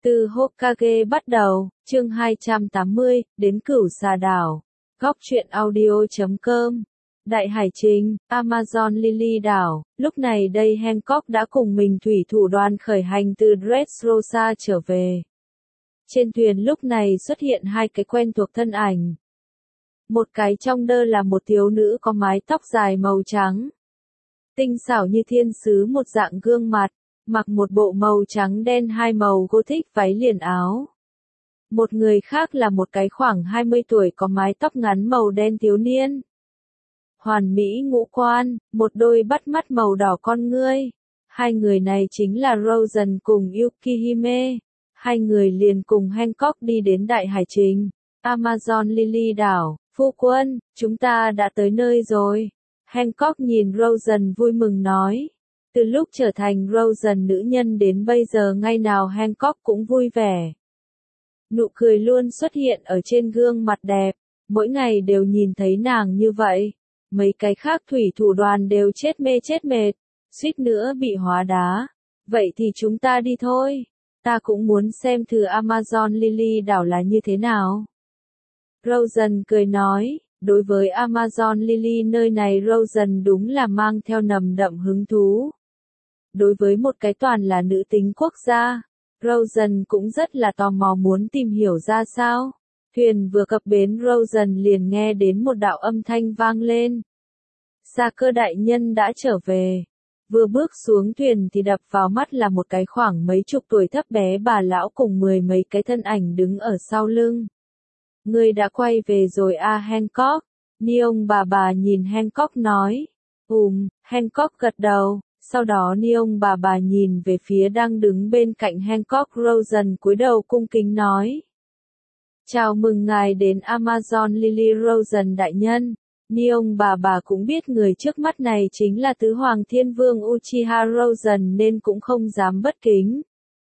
Từ Hokage bắt đầu, chương 280, đến Cửu Xà Đảo. Góc truyện audio.com. Đại Hải Trình, Amazon Lily đảo. Lúc này đây Hancock đã cùng mình thủy thủ đoàn khởi hành từ Dressrosa trở về. Trên thuyền lúc này xuất hiện hai cái quen thuộc thân ảnh. Một cái trong đơ là một thiếu nữ có mái tóc dài màu trắng. Tinh xảo như thiên sứ một dạng gương mặt, mặc một bộ màu trắng đen hai màu gothic váy liền áo. Một người khác là một cái khoảng 20 tuổi có mái tóc ngắn màu đen thiếu niên. Hoàn mỹ ngũ quan, một đôi bắt mắt màu đỏ con ngươi. Hai người này chính là Rosen cùng Yukihime. Hai người liền cùng Hancock đi đến Đại Hải Trình, Amazon Lily đảo. Phu quân, chúng ta đã tới nơi rồi. Hancock nhìn Rosen vui mừng nói. Từ lúc trở thành Rosen nữ nhân đến bây giờ ngày nào Hancock cũng vui vẻ. Nụ cười luôn xuất hiện ở trên gương mặt đẹp, mỗi ngày đều nhìn thấy nàng như vậy. Mấy cái khác thủy thủ đoàn đều chết mê chết mệt, suýt nữa bị hóa đá. Vậy thì chúng ta đi thôi, ta cũng muốn xem thử Amazon Lily đảo là như thế nào. Rosen cười nói, đối với Amazon Lily nơi này Rosen đúng là mang theo nồng đậm hứng thú. Đối với một cái toàn là nữ tính quốc gia, Rosen cũng rất là tò mò muốn tìm hiểu ra sao. Thuyền vừa cập bến Rosen liền nghe đến một đạo âm thanh vang lên. Sa Cơ đại nhân đã trở về. Vừa bước xuống thuyền thì đập vào mắt là một cái khoảng mấy chục tuổi thấp bé bà lão cùng mười mấy cái thân ảnh đứng ở sau lưng. Ngươi đã quay về rồi à Hancock? Neon bà nhìn Hancock nói. Hancock gật đầu. Sau đó Neon bà nhìn về phía đang đứng bên cạnh Hancock. Rosen cúi đầu cung kính nói. Chào mừng ngài đến Amazon Lily. Rosen đại nhân. Neon bà cũng biết người trước mắt này chính là tứ hoàng thiên vương Uchiha Rosen nên cũng không dám bất kính.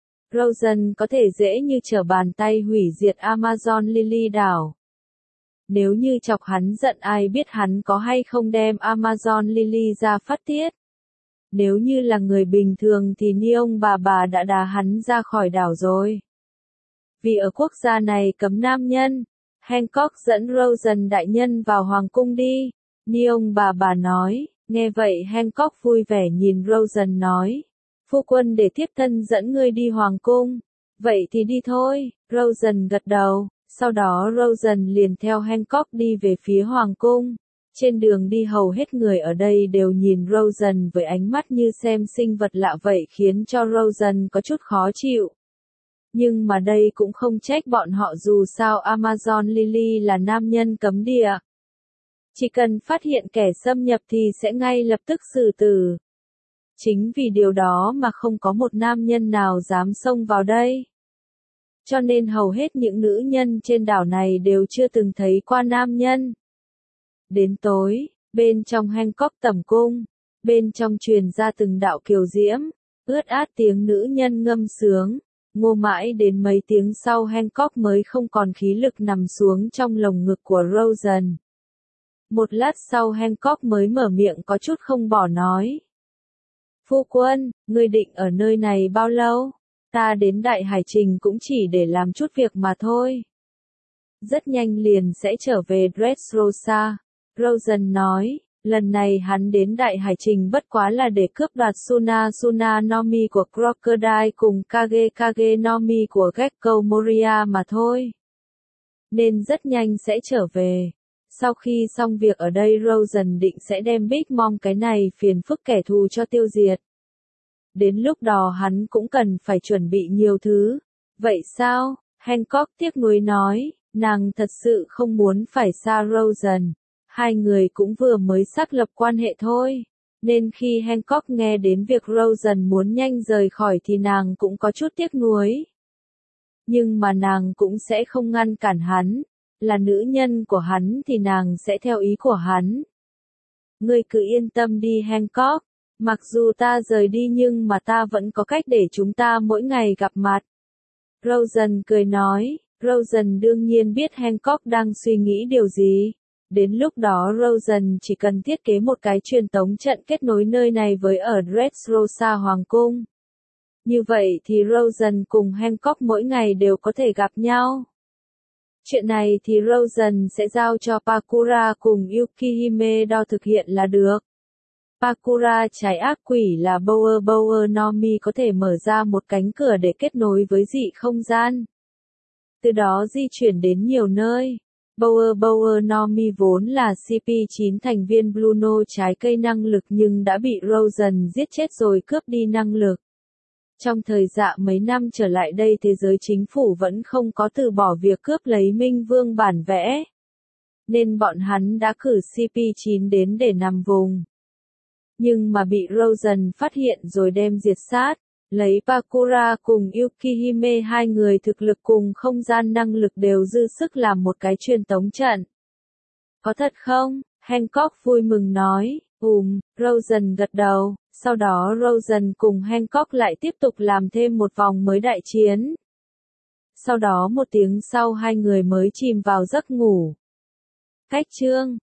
Rosen có thể dễ như trở bàn tay hủy diệt Amazon Lily đảo. Nếu như chọc hắn giận ai biết hắn có hay không đem Amazon Lily ra phát tiết. Nếu như là người bình thường thì Neon bà đã đá hắn ra khỏi đảo rồi. Vì ở quốc gia này cấm nam nhân, Hancock dẫn Rosen đại nhân vào hoàng cung đi. Neon bà nói, nghe vậy Hancock vui vẻ nhìn Rosen nói. Phu quân để thiếp thân dẫn ngươi đi hoàng cung. Vậy thì đi thôi. Rosen gật đầu, sau đó Rosen liền theo Hancock đi về phía hoàng cung. Trên đường đi hầu hết người ở đây đều nhìn Rosen với ánh mắt như xem sinh vật lạ vậy khiến cho Rosen có chút khó chịu. Nhưng mà đây cũng không trách bọn họ dù sao Amazon Lily là nam nhân cấm địa. Chỉ cần phát hiện kẻ xâm nhập thì sẽ ngay lập tức xử tử. Chính vì điều đó mà không có một nam nhân nào dám xông vào đây. Cho nên hầu hết những nữ nhân trên đảo này đều chưa từng thấy qua nam nhân. Đến tối, bên trong Hancock tẩm cung, bên trong truyền ra từng đạo kiều diễm, ướt át tiếng nữ nhân ngâm sướng. Ngô mãi đến mấy tiếng sau Hancock mới không còn khí lực nằm xuống trong lồng ngực của Rosen. Một lát sau Hancock mới mở miệng có chút không bỏ nói. Phu quân, ngươi định ở nơi này bao lâu? Ta đến Đại Hải Trình cũng chỉ để làm chút việc mà thôi. Rất nhanh liền sẽ trở về Dressrosa. Rosen nói, lần này hắn đến Đại Hải Trình bất quá là để cướp đoạt Suna no Mi của Crocodile cùng Kage no Mi của Gekko Moria mà thôi. Nên rất nhanh sẽ trở về. Sau khi xong việc ở đây Rosen định sẽ đem Big Mom cái này phiền phức kẻ thù cho tiêu diệt. Đến lúc đó hắn cũng cần phải chuẩn bị nhiều thứ. Vậy sao? Hancock tiếc nuối nói, nàng thật sự không muốn phải xa Rosen. Hai người cũng vừa mới xác lập quan hệ thôi. Nên khi Hancock nghe đến việc Rosen muốn nhanh rời khỏi thì nàng cũng có chút tiếc nuối. Nhưng mà nàng cũng sẽ không ngăn cản hắn. Là nữ nhân của hắn thì nàng sẽ theo ý của hắn. Ngươi cứ yên tâm đi Hancock. Mặc dù ta rời đi nhưng mà ta vẫn có cách để chúng ta mỗi ngày gặp mặt. Rosen cười nói. Rosen đương nhiên biết Hancock đang suy nghĩ điều gì. Đến lúc đó Rosen chỉ cần thiết kế một cái truyền tống trận kết nối nơi này với ở Dressrosa Hoàng Cung. Như vậy thì Rosen cùng Hancock mỗi ngày đều có thể gặp nhau. Chuyện này thì Rosen sẽ giao cho Pakura cùng Yukihime Do thực hiện là được. Pakura trái ác quỷ là Bower Nomi có thể mở ra một cánh cửa để kết nối với dị không gian. Từ đó di chuyển đến nhiều nơi. Bower Nomi vốn là CP9 thành viên Bluno trái cây năng lực nhưng đã bị Rosen giết chết rồi cướp đi năng lực. Trong thời dạ mấy năm trở lại đây thế giới chính phủ vẫn không có từ bỏ việc cướp lấy Minh Vương bản vẽ. Nên bọn hắn đã cử CP9 đến để nằm vùng. Nhưng mà bị Rosen phát hiện rồi đem diệt sát. Lấy Pakura cùng Yukihime hai người thực lực cùng không gian năng lực đều dư sức làm một cái truyền tống trận. Có thật không? Hancock vui mừng nói. Rosen gật đầu. Sau đó Rosen cùng Hancock lại tiếp tục làm thêm một vòng mới đại chiến. Sau đó một tiếng sau hai người mới chìm vào giấc ngủ. Cách chương